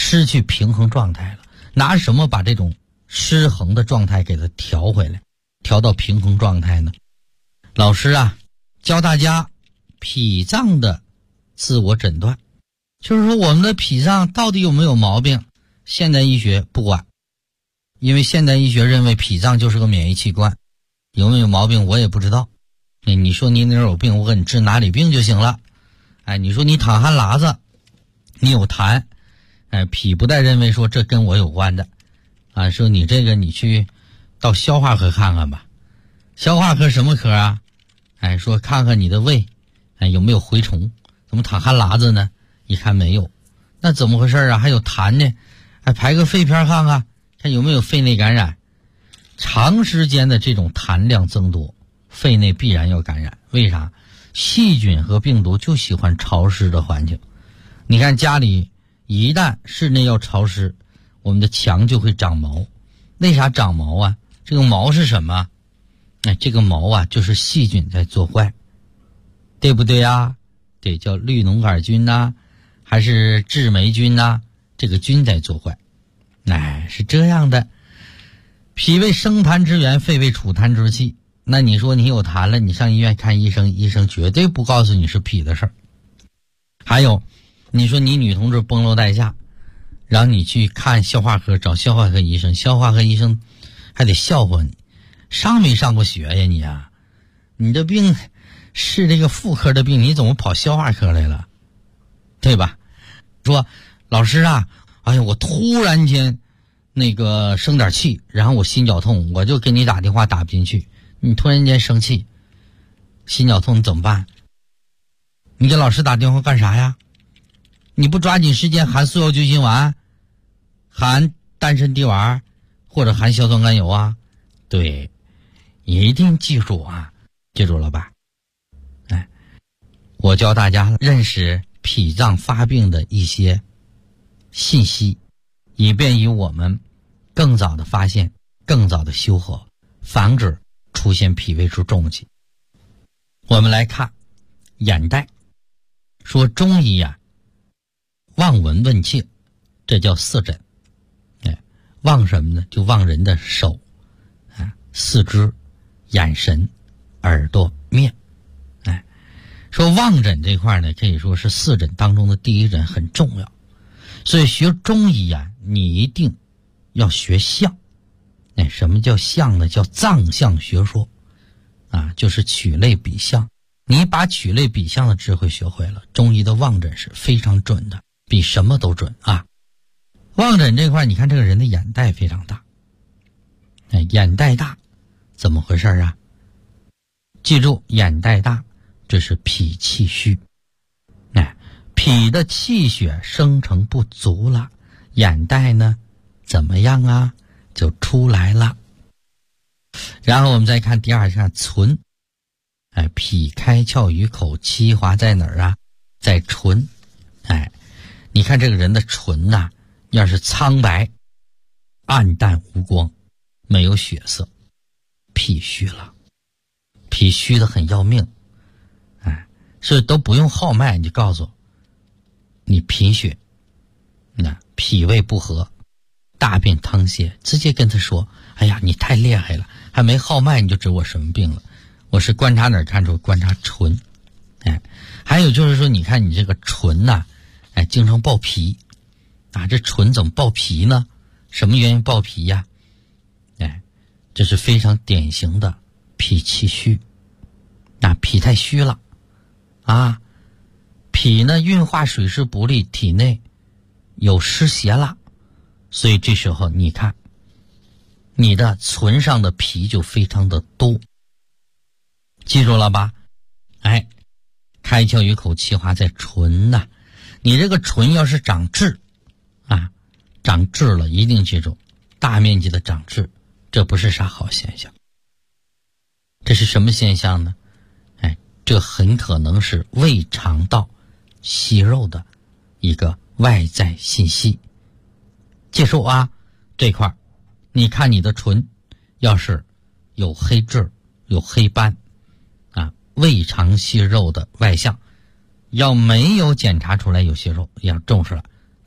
失去平衡状态了。拿什么把这种失衡的状态给它调回来，调到平衡状态呢？老师啊，教大家脾脏的自我诊断，就是说我们的脾脏到底有没有毛病，现代医学不管，因为现代医学认为脾脏就是个免疫器官，有没有毛病我也不知道。你说你哪有病，我给你治哪里病就行了。你说你淌汗喇子，你有痰，脾不带认为说这跟我有关的，说你这个你去到消化科看看吧。消化科什么科啊？说看看你的胃，有没有蛔虫，怎么淌汗喇子呢？一看没有，那怎么回事啊？还有痰呢？排个肺片看看，看有没有肺内感染。长时间的这种痰量增多，肺内必然要感染。为啥？细菌和病毒就喜欢潮湿的环境。你看家里一旦室内要潮湿，我们的墙就会长毛。为啥长毛啊？这个毛是什么？这个毛啊，就是细菌在作怪，对不对啊？对，叫绿脓杆菌呐，还是致霉菌呐？这个菌在作怪。是这样的。脾为生痰之源，肺为储痰之器。那你说你有痰了，你上医院看医生，医生绝对不告诉你是脾的事儿。还有，你说你女同志崩楼带下，然后你去看消化科，找消化科医生，消化科医生还得笑话你，上没上过学呀你啊？你这病是这个妇科的病，你怎么跑消化科来了？对吧？说老师啊，我突然间那个生点气，然后我心绞痛，我就给你打电话打不进去。你突然间生气心绞痛，你怎么办？你给老师打电话干啥呀？你不抓紧时间含速效救心丸，含丹参地丸，或者含硝酸甘油啊？对，一定记住啊，记住了吧？我教大家认识脾脏发病的一些信息，以便于我们更早的发现，更早的修和，防止出现脾胃出重疾。我们来看眼袋，说中医啊，望闻问切，这叫四诊。望什么呢？就望人的手、四肢、眼神、耳朵、面。说望诊这块呢，可以说是四诊当中的第一诊，很重要。所以学中医啊，你一定要学象。什么叫象呢？叫藏象学说就是取类比象。你把取类比象的智慧学会了，中医的望诊是非常准的，比什么都准啊。望诊这块，你看这个人的眼袋非常大，眼袋大怎么回事啊？记住，眼袋大这是脾气虚，脾的气血生成不足了，眼袋呢怎么样啊？就出来了。然后我们再看第二，看唇。脾开窍于口，气滑在哪儿啊？在唇。你看这个人的唇呐，要是苍白、暗淡无光，没有血色，脾虚了。脾虚的很要命，所以都不用号脉，你就告诉你贫血，脾胃不和，大便溏泻，直接跟他说，你太厉害了，还没号脉你就知我什么病了。我是观察哪儿看出？观察唇。还有就是说，你看你这个唇呐，经常爆皮这唇怎么爆皮呢？什么原因爆皮呀？这是非常典型的脾气虚。脾太虚了脾呢运化水湿不利，体内有湿邪了，所以这时候你看你的唇上的皮就非常的多。记住了吧？开窍于口，气滑在唇呐。你这个唇要是长痣长痣了，一定记住，大面积的长痣，这不是啥好现象。这是什么现象呢？这很可能是胃肠道息肉的一个外在信息。记住这块你看你的唇要是有黑痣、有黑斑胃肠息肉的外象，要没有检查出来有息肉，要重视了，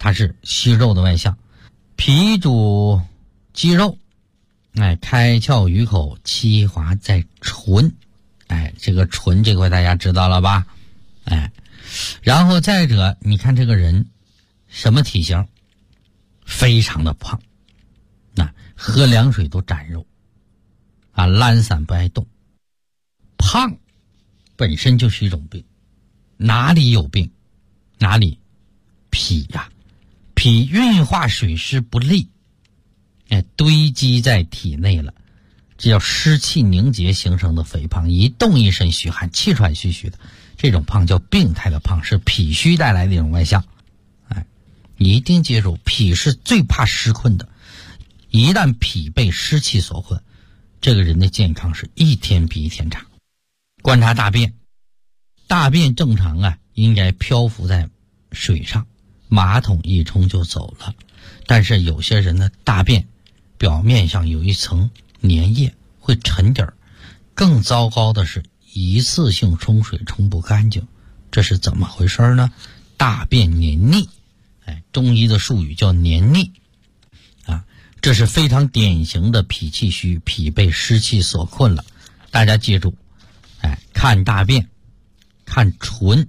它是息肉的外象。脾主肌肉，开窍于口，期滑在唇，这个唇这块大家知道了吧？然后再者，你看这个人什么体型？非常的胖，喝凉水都沾肉，懒散不爱动。胖本身就是一种病，哪里有病？哪里？脾呀，脾运化水湿不利，堆积在体内了，这叫湿气凝结形成的肥胖，一动一身虚汗，气喘吁吁的，这种胖叫病态的胖，是脾虚带来的一种外象。你一定记住，脾是最怕湿困的，一旦脾被湿气所困，这个人的健康是一天比一天差。观察大便，大便正常应该漂浮在水上，马桶一冲就走了，但是有些人的大便表面上有一层粘液，会沉底儿。更糟糕的是一次性冲水冲不干净，这是怎么回事呢？大便黏腻，中医的术语叫黏腻这是非常典型的脾气虚，脾被湿气所困了。大家记住，看大便，看唇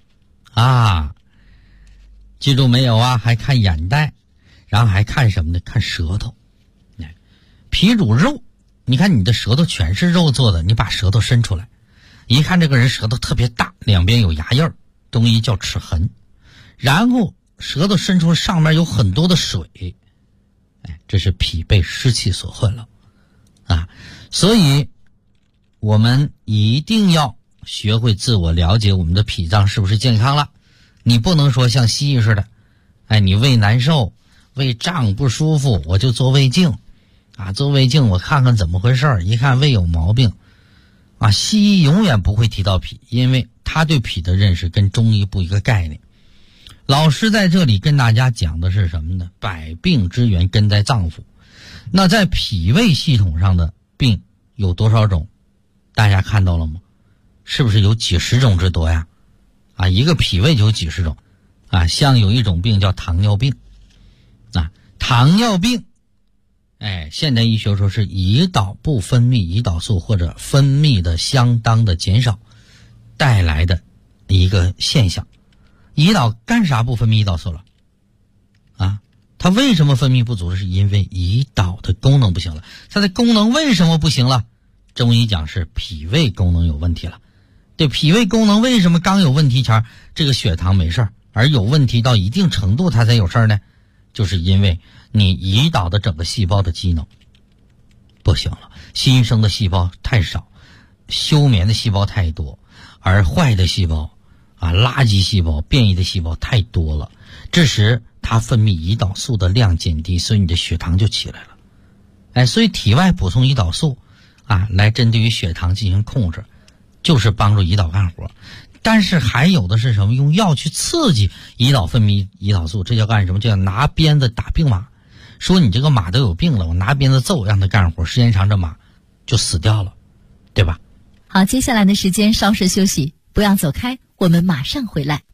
记住没有还看眼袋，然后还看什么呢？看舌头。脾主肉，你看你的舌头全是肉做的，你把舌头伸出来，一看这个人舌头特别大，两边有牙印儿，中医叫齿痕。然后舌头伸出上面有很多的水，这是脾被湿气所困了所以我们一定要学会自我了解我们的脾脏是不是健康了。你不能说像西医似的，你胃难受，胃胀不舒服，我就做胃镜做胃镜我看看怎么回事，一看胃有毛病西医永远不会提到脾，因为他对脾的认识跟中医不一个概念。老师在这里跟大家讲的是什么呢？百病之源根在脏腑。那在脾胃系统上的病有多少种？大家看到了吗？是不是有几十种之多呀？一个脾胃就有几十种像有一种病叫糖尿病糖尿病现代医学说是胰岛不分泌胰岛素或者分泌的相当的减少带来的一个现象。胰岛干啥不分泌胰岛素了它为什么分泌不足？是因为胰岛的功能不行了。它的功能为什么不行了？中医讲是脾胃功能有问题了。对，脾胃功能为什么刚有问题前这个血糖没事而有问题到一定程度它才有事呢？就是因为你胰岛的整个细胞的机能不行了，新生的细胞太少，休眠的细胞太多，而坏的细胞垃圾细胞变异的细胞太多了，这时它分泌胰岛素的量减低，所以你的血糖就起来了所以体外补充胰岛素来针对于血糖进行控制，就是帮助胰岛干活。但是还有的是什么？用药去刺激胰岛分泌胰岛素，这叫干什么？这叫拿鞭子打病马。说你这个马都有病了，我拿鞭子揍让它干活，时间长这马就死掉了，对吧？ 好，接下来的时间稍事休息，不要走开，我们马上回来。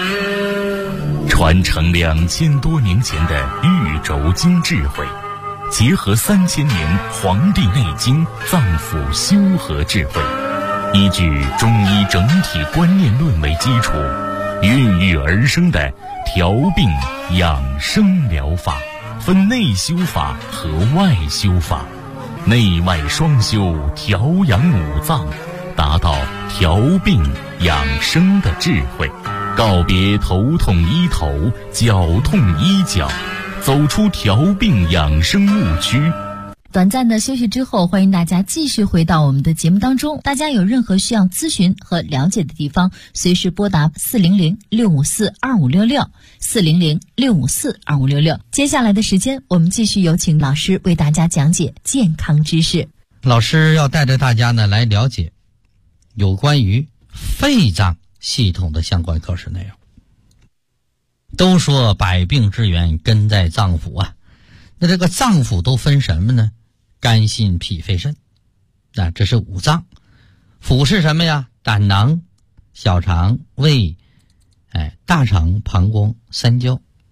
传承2000多年前的玉轴经智慧，结合3000年《黄帝内经》脏腑修和智慧，依据中医整体观念论为基础，孕育而生的调病养生疗法，分内修法和外修法，内外双修，调养五脏，达到调病养生的智慧，告别头痛医头，脚痛医脚，走出调病养生误区。 短暂的休息之后，欢迎大家继续回到我们的节目当中。大家有任何需要咨询和了解的地方，随时拨打400-654-2566 400-654-2566。接下来的时间，我们继续有请老师为大家讲解健康知识。 老师要带着大家呢来了解有关于肺脏系统的相关课时内容。都说百病之源根在脏腑那这个脏腑都分什么呢？肝心脾肺肾这是五脏。腑是什么呀？胆囊、小肠、胃大肠、膀胱、三焦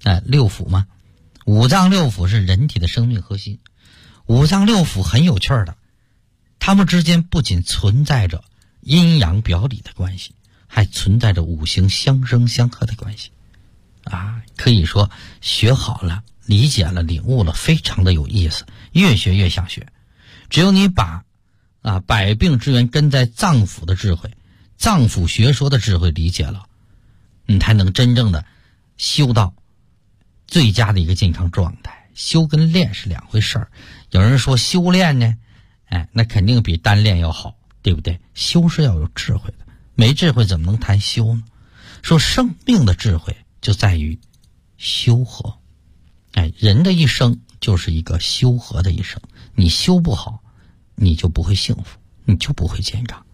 六腑嘛，五脏六腑是人体的生命核心。五脏六腑很有趣的，它们之间不仅存在着阴阳表里的关系，还存在着五行相生相克的关系可以说学好了，理解了，领悟了，非常的有意思，越学越想学。只有你把百病之源根在脏腑的智慧，脏腑学说的智慧理解了，你才能真正的修到最佳的一个健康状态。修跟练是两回事儿。有人说修炼呢，那肯定比单练要好，对不对？修是要有智慧的，没智慧怎么能谈修呢？说生命的智慧就在于修和。人的一生就是一个修和的一生，你修不好，你就不会幸福，你就不会健康。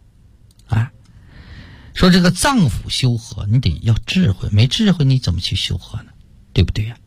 说这个脏腑修和，你得要智慧，没智慧你怎么去修和呢？对不对呀？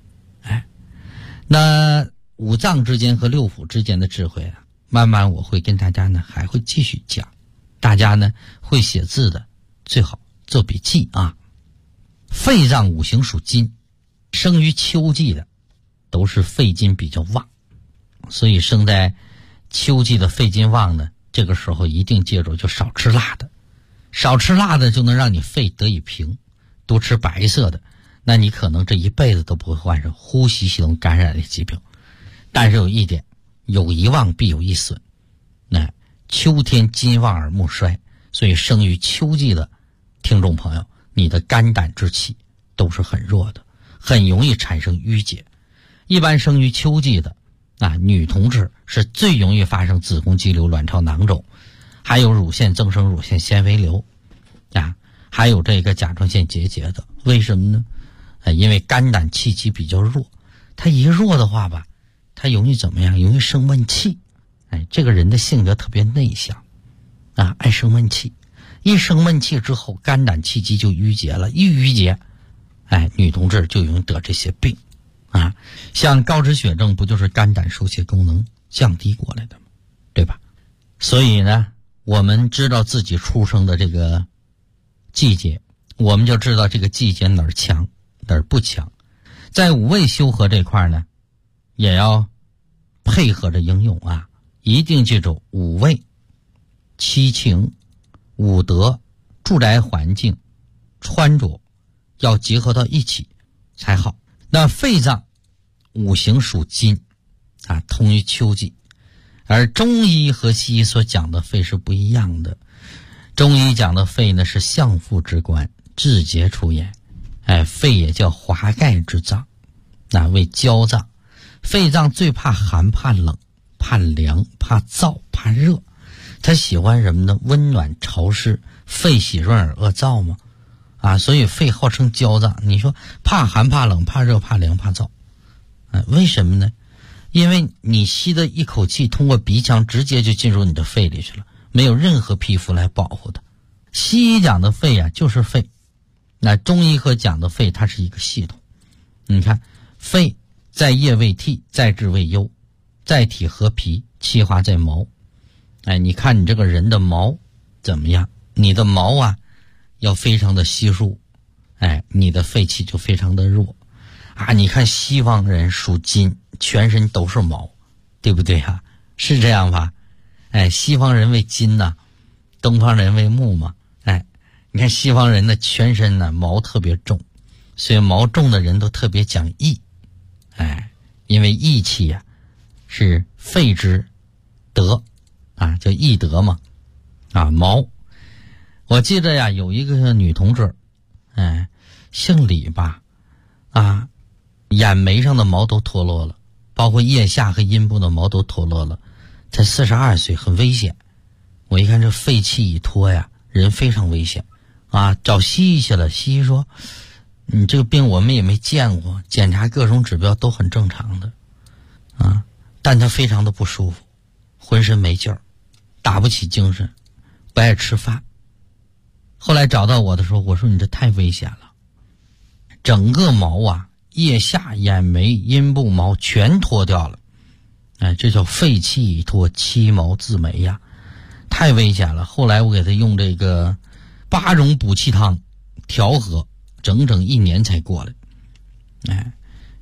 那五脏之间和六腑之间的智慧慢慢我会跟大家呢还会继续讲。大家呢会写字的最好做笔记肺脏五行属金，生于秋季的都是肺金比较旺，所以生在秋季的肺金旺呢，这个时候一定记住就少吃辣的，少吃辣的就能让你肺得以平，多吃白色的，那你可能这一辈子都不会患上呼吸系统感染的疾病。但是有一点，有一旺必有一损。秋天金旺而木衰，所以生于秋季的听众朋友，你的肝胆之气都是很弱的，很容易产生淤结。一般生于秋季的女同志是最容易发生子宫肌瘤、卵巢囊肿，还有乳腺增生、乳腺纤维瘤还有这个甲状腺结节的。为什么呢？因为肝胆气机比较弱，它一弱的话吧，它容易怎么样？容易生闷气。这个人的性格特别内向爱生闷气。一生闷气之后，肝胆气机就淤结了，一淤结女同志就容易得这些病像高脂血症不就是肝胆收泄功能降低过来的吗？对吧？所以呢，我们知道自己出生的这个季节，我们就知道这个季节哪儿强哪儿不强。在五味修和这块呢，也要配合着应用一定记住五味、七情、五德、住宅环境、穿着要结合到一起才好。那肺脏五行属金通于秋季，而中医和西医所讲的肺是不一样的。中医讲的肺呢是相父之官，志节出焉。肺也叫华盖之脏，为焦脏。肺脏最怕寒、怕冷、怕凉、怕燥、怕热。它喜欢什么呢？温暖潮湿。肺喜润而恶燥吗？所以肺号称焦脏。你说怕寒、怕冷、怕热、怕凉、怕燥，为什么呢？因为你吸的一口气通过鼻腔直接就进入你的肺里去了，没有任何皮肤来保护它。西医讲的肺就是肺，那中医和讲的肺它是一个系统。你看，肺在液为涕，在志为忧，在体合皮，气化在毛。你看你这个人的毛怎么样？你的毛要非常的稀疏，你的肺气就非常的弱你看西方人属金，全身都是毛，对不对是这样吧？西方人为金东方人为木嘛。你看西方人的全身毛特别重，所以毛重的人都特别讲义。因为义气是肺之德叫义德嘛。毛，我记得有一个女同志姓李吧眼眉上的毛都脱落了，包括腋下和阴部的毛都脱落了，才42岁，很危险。我一看这肺气一脱人非常危险找西医去了。西医说你这个病我们也没见过，检查各种指标都很正常的但他非常的不舒服，浑身没劲儿，打不起精神，不爱吃饭。后来找到我的时候，我说你这太危险了，整个毛腋下、眼眉、阴部毛全脱掉了。这叫肺气已脱，七毛自没太危险了。后来我给他用这个8种补气汤调和，整整1年才过来。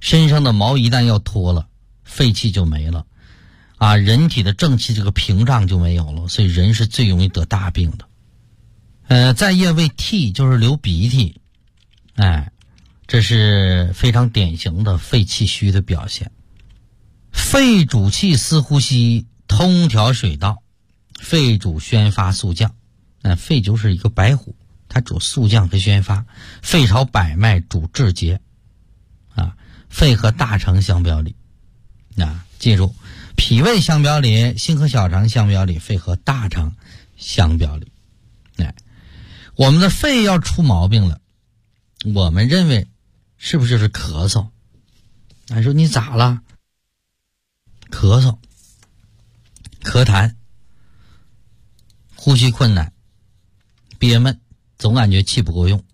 身上的毛一旦要脱了，肺气就没了啊，人体的正气这个屏障就没有了，所以人是最容易得大病的。在夜未涕就是流鼻涕，这是非常典型的肺气虚的表现。肺主气司呼吸，通调水道，肺主宣发肃降。肺就是一个白虎，它主肃降和宣发。肺朝百脉，主志节啊。肺和大肠相表里啊，记住，脾胃相表里，心和小肠相表里，肺和大肠相表里。我们的肺要出毛病了，我们认为是不是就是咳嗽？说你咋了？咳嗽、咳痰、呼吸困难、憋闷，总感觉气不够用，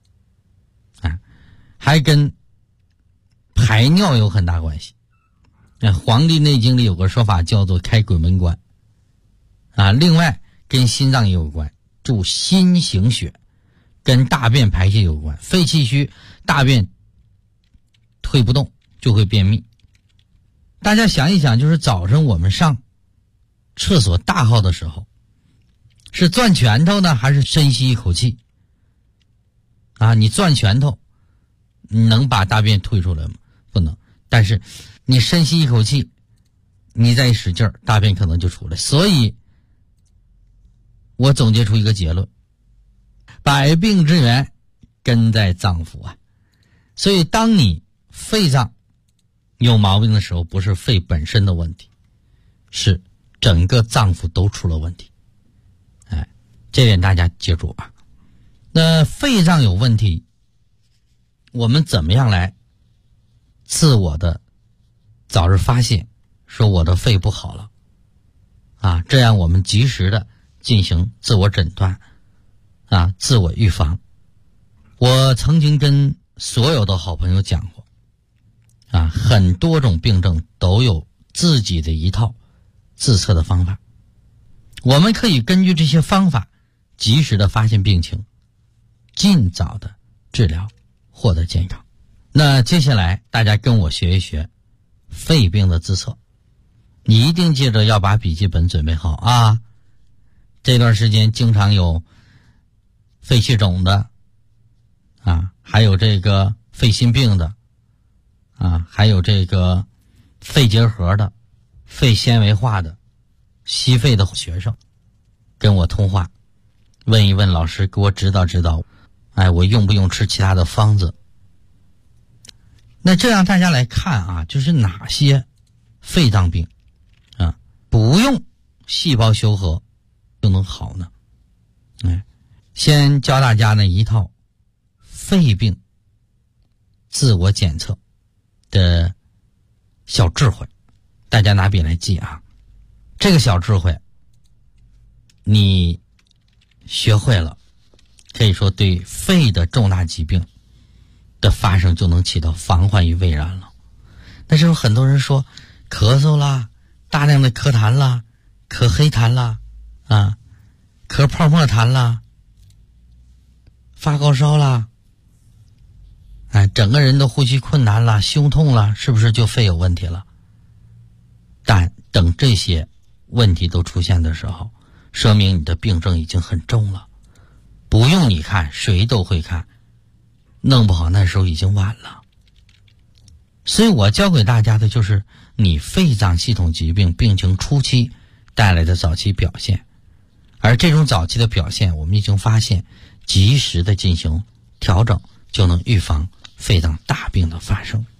还跟排尿有很大关系。《黄帝内经》里有个说法叫做开鬼门关另外跟心脏也有关，主心行血，跟大便排泄有关。肺气虚，大便推不动就会便秘。大家想一想，就是早上我们上厕所大号的时候，是攥拳头呢，还是深吸一口气你攥拳头，你能把大便推出来吗？不能。但是你深吸一口气，你再一使劲儿，大便可能就出来。所以我总结出一个结论，百病之源根在脏腑所以当你肺脏有毛病的时候，不是肺本身的问题，是整个脏腑都出了问题。这点大家记住那肺脏有问题，我们怎么样来自我的早日发现，说我的肺不好了这样我们及时的进行自我诊断自我预防。我曾经跟所有的好朋友讲过很多种病症都有自己的一套自测的方法，我们可以根据这些方法及时的发现病情，尽早的治疗，获得健康。那接下来大家跟我学一学肺病的自测，你一定记着要把笔记本准备好这段时间经常有肺气肿的还有这个肺心病的还有这个肺结核的、肺纤维化的、吸肺的学生跟我通话，问一问老师，给我指导指导我用不用吃其他的方子。那这样大家来看就是哪些肺脏病不用细胞修合就能好呢？先教大家呢一套肺病自我检测的小智慧，大家拿笔来记这个小智慧你学会了，可以说对肺的重大疾病的发生就能起到防患于未然了。但是很多人说咳嗽啦，大量的咳痰啦，咳黑痰啦咳泡沫痰啦，发高烧啦整个人都呼吸困难啦，胸痛啦，是不是就肺有问题了？但等这些问题都出现的时候，说明你的病症已经很重了，不用你看，谁都会看，弄不好那时候已经晚了。所以我教给大家的就是你肺脏系统疾病病情初期带来的早期表现，而这种早期的表现我们已经发现，及时的进行调整，就能预防肺脏大病的发生。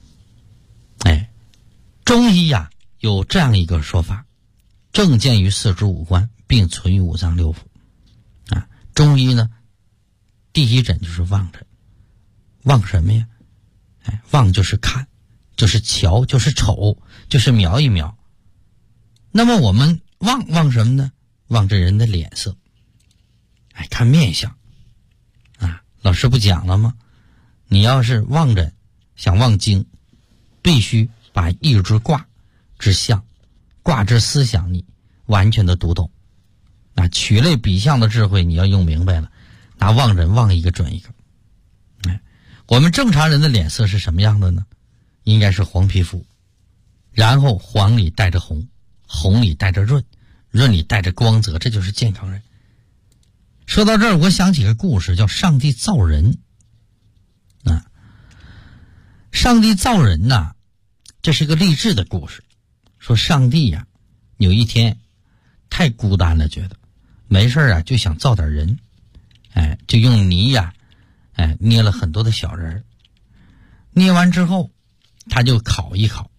中医有这样一个说法，症见于四肢五官，并存于五脏六腑中医呢第一诊就是望诊。望什么呀？望就是看，就是瞧，就是瞅，就是瞄一瞄。那么我们望什么呢？望这人的脸色，看面相老师不讲了吗？你要是望诊想望经，必须把一支卦之象、卦之思想你完全的读懂。取类比象的智慧你要用明白了，拿望诊望一个准一个。我们正常人的脸色是什么样的呢？ 应该是黄皮肤，然后黄里带着红，红里带着润，润里带着光泽，这就是健康人。说到这儿，我想起个故事，叫上帝造人啊。上帝造人呐，这是个励志的故事。说上帝呀，有一天太孤单了，觉得没事啊，就想造点人，就用泥呀，捏了很多的小人，捏完之后，他就烤一烤。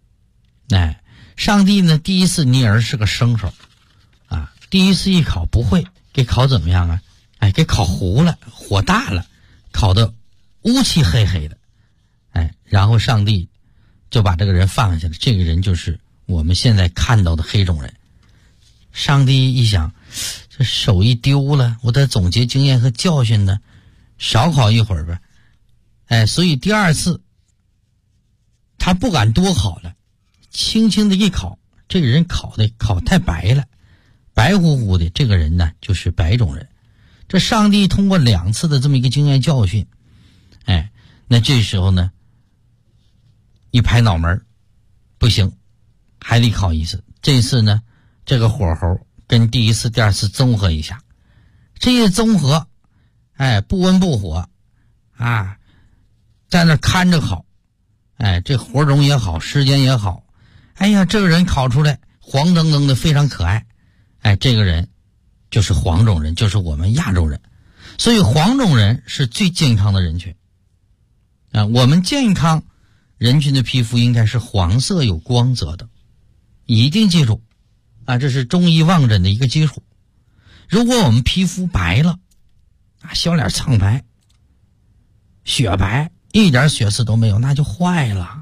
上帝呢，第一次捏人是个生手啊，第一次一烤不会，给烤怎么样啊？给烤糊了，火大了，烤得乌漆黑黑的。然后上帝就把这个人放下了，这个人就是我们现在看到的黑种人。上帝一想，这手一丢了，我得总结经验和教训呢，少烤一会儿呗。所以第二次他不敢多烤了，轻轻的一烤，这个人烤太白了，白乎乎的，这个人呢就是白种人。这上帝通过2次的这么一个经验教训，那这时候呢一拍脑门，不行，还得烤一次。这次呢这个火候跟第一次第二次综合一下，这一综合不温不火啊，在那看着烤，这火种也好，时间也好，这个人烤出来黄澄澄的，非常可爱。这个人就是黄种人，就是我们亚洲人。所以黄种人是最健康的人群我们健康人群的皮肤应该是黄色有光泽的，一定记住这是中医望诊的一个基础。如果我们皮肤白了小脸苍白雪白，一点血丝都没有，那就坏了。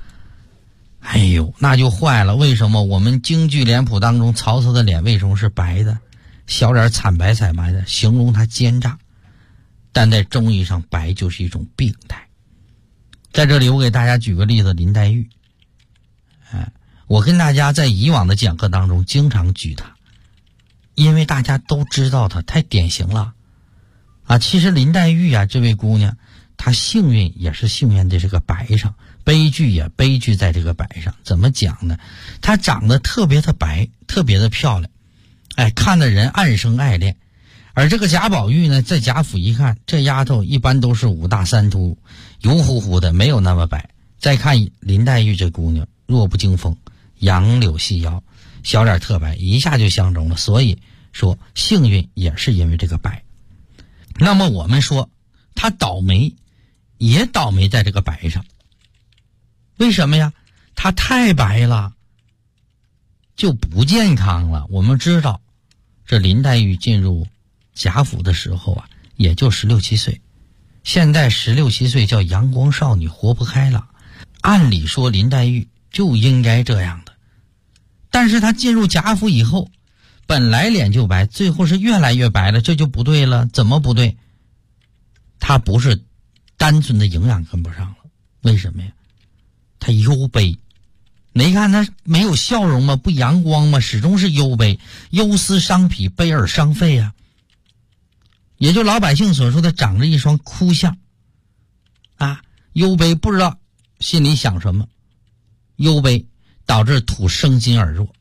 那就坏了。为什么我们京剧脸谱当中曹操的脸为什么是白的，小脸惨白惨白的，形容他奸诈。但在中医上，白就是一种病态。在这里我给大家举个例子，林黛玉。我跟大家在以往的讲课当中经常举她，因为大家都知道她太典型了其实林黛玉这位姑娘，她幸运也是幸运在这个白上，悲剧也悲剧在这个白上。怎么讲呢？她长得特别的白，特别的漂亮，看的人暗生爱恋。而这个贾宝玉呢，在贾府一看，这丫头一般都是5大3粗，油乎乎的，没有那么白。再看林黛玉这姑娘，弱不禁风，杨柳细腰，小脸特白，一下就相中了。所以说幸运也是因为这个白。那么我们说她倒霉，也倒霉在这个白上。为什么呀？她太白了，就不健康了。我们知道这林黛玉进入贾府的时候也就16、17岁，现在16、17岁叫阳光少女，活不开了。按理说林黛玉就应该这样的，但是她进入贾府以后，本来脸就白，最后是越来越白了，这就不对了。怎么不对？她不是单纯的营养跟不上了，为什么呀？她忧悲。你看她没有笑容吗？不阳光吗？始终是忧悲，忧思伤脾，悲而伤肺也就老百姓所说的长着一双哭相忧悲，不知道心里想什么，忧悲导致土生金而弱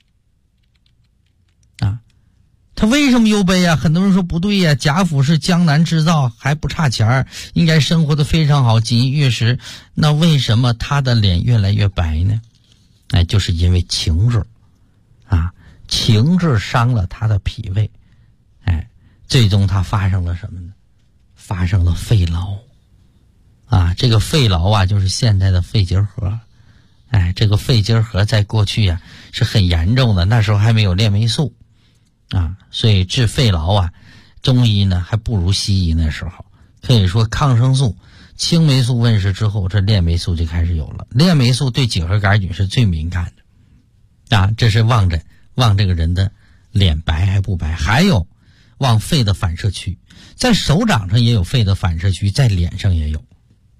他为什么忧悲很多人说不对贾府是江南织造，还不差钱，应该生活的非常好，锦衣玉食，那为什么他的脸越来越白呢？就是因为情志情志伤了他的脾胃，最终他发生了什么呢？发生了肺痨这个肺痨就是现在的肺结核。这个肺结核在过去是很严重的，那时候还没有链霉素所以治肺痨中医呢还不如西医。那时候可以说抗生素、青霉素问世之后，这链霉素就开始有了。链霉素对结核杆菌是最敏感的这是望诊，望这个人的脸白还不白。还有望肺的反射区，在手掌上也有肺的反射区，在脸上也有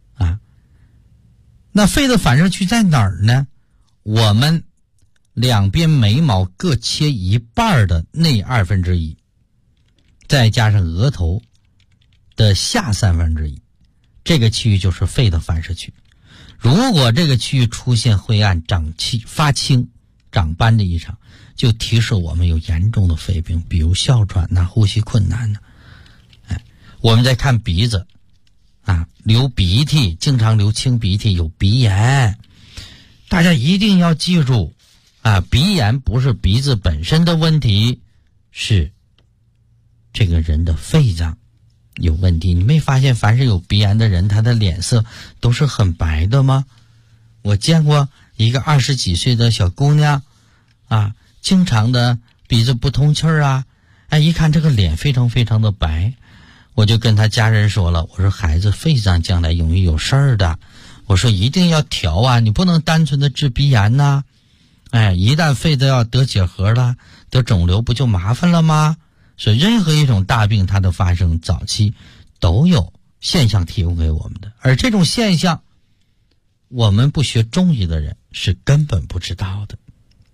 那肺的反射区在哪儿呢？我们两边眉毛各切一半的内1/2，再加上额头的下1/3，这个区域就是肺的反射区。 如果这个区域出现灰暗、长气、发青、长斑的异常，就提示我们有严重的肺病，比如哮喘呐、呼吸困难呐。我们再看鼻子啊，流鼻涕，经常流清鼻涕，有鼻炎。大家一定要记住啊，鼻炎不是鼻子本身的问题，是这个人的肺脏有问题。你没发现凡是有鼻炎的人，他的脸色都是很白的吗？我见过一个20几岁的小姑娘啊，经常的鼻子不通气儿啊，一看这个脸非常非常的白。我就跟他家人说了，我说孩子肺脏将来容易有事儿的，我说一定要调啊，你不能单纯的治鼻炎呐，一旦肺子要得结核了，得肿瘤不就麻烦了吗？所以任何一种大病它的发生早期都有现象提供给我们的，而这种现象我们不学中医的人是根本不知道的。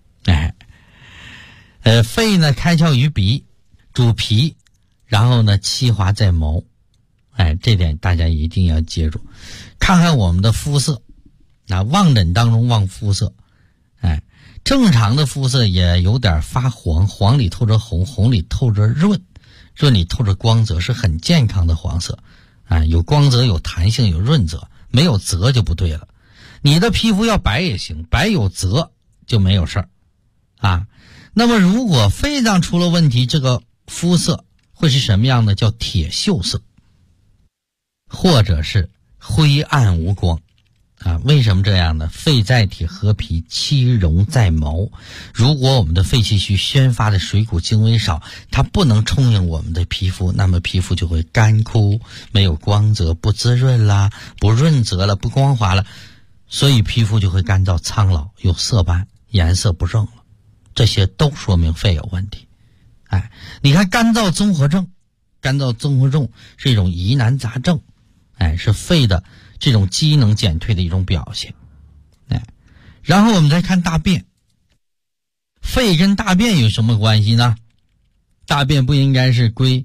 肺呢开窍于鼻，主脾，然后呢气化在眸，这点大家一定要记住。看看我们的肤色，望诊当中望肤色，正常的肤色也有点发黄，黄里透着红，红里透着润，润里透着光泽，是很健康的黄色。有光泽，有弹性，有润泽，没有泽就不对了。你的皮肤要白也行，白有泽就没有事儿啊。那么如果肺脏出了问题，这个肤色会是什么样的？叫铁锈色，或者是灰暗无光啊。为什么这样呢？肺在体，合脾，气容在眸。如果我们的肺气虚宣发的水谷精微少，它不能充盈我们的皮肤，那么皮肤就会干枯，没有光泽，不滋润啦，不润泽了，不光滑了，所以皮肤就会干燥苍老，有色斑，颜色不正了。这些都说明肺有问题。你看干燥综合症，干燥综合症是一种疑难杂症，是肺的这种机能减退的一种表现。然后我们再看大便，肺跟大便有什么关系呢？大便不应该是归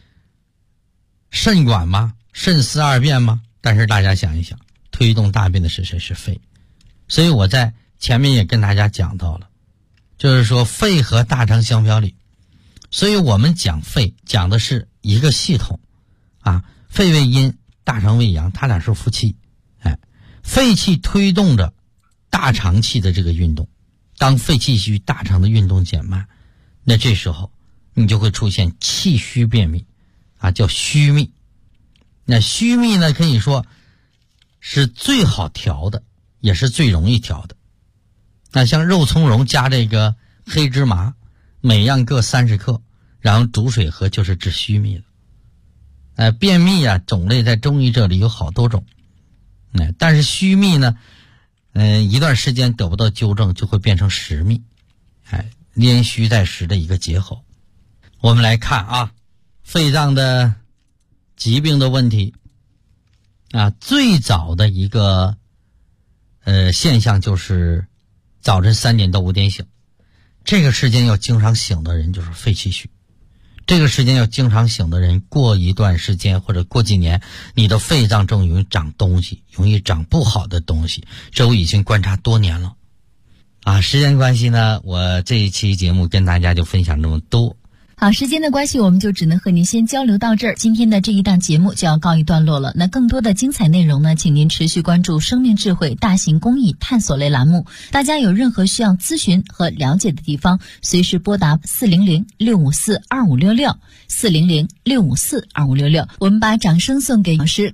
肾管吗？肾司二便吗？但是大家想一想，推动大便的是谁？是肺。所以我在前面也跟大家讲到了，就是说肺和大肠相表里，所以我们讲肺讲的是一个系统啊，肺为阴，大肠为阳，它俩是夫妻。肺气推动着大肠气的这个运动，当肺气虚，大肠的运动减慢，那这时候你就会出现气虚便秘啊，叫虚秘。那虚秘呢，可以说是最好调的，也是最容易调的。那像肉苁蓉加这个黑芝麻，每样各30克，然后煮水喝，就是治虚秘的。便秘啊，种类在中医这里有好多种。但是虚秘呢，一段时间得不到纠正，就会变成实秘，连虚带实的一个结合。我们来看啊，肺脏的疾病的问题啊，最早的一个现象就是早晨3点到5点醒，这个时间要经常醒的人就是肺气虚。这个时间要经常醒的人，过一段时间或者过几年，你的肺脏中容易长东西，容易长不好的东西，这我已经观察多年了啊。时间关系呢，我这一期节目跟大家就分享这么多。 好，时间的关系，我们就只能和您先交流到这儿。今天的这一档节目就要告一段落了。那更多的精彩内容呢，请您持续关注生命智慧大型公益探索类栏目。大家有任何需要咨询和了解的地方，随时拨打400-654-2566，400-654-2566。我们把掌声送给老师。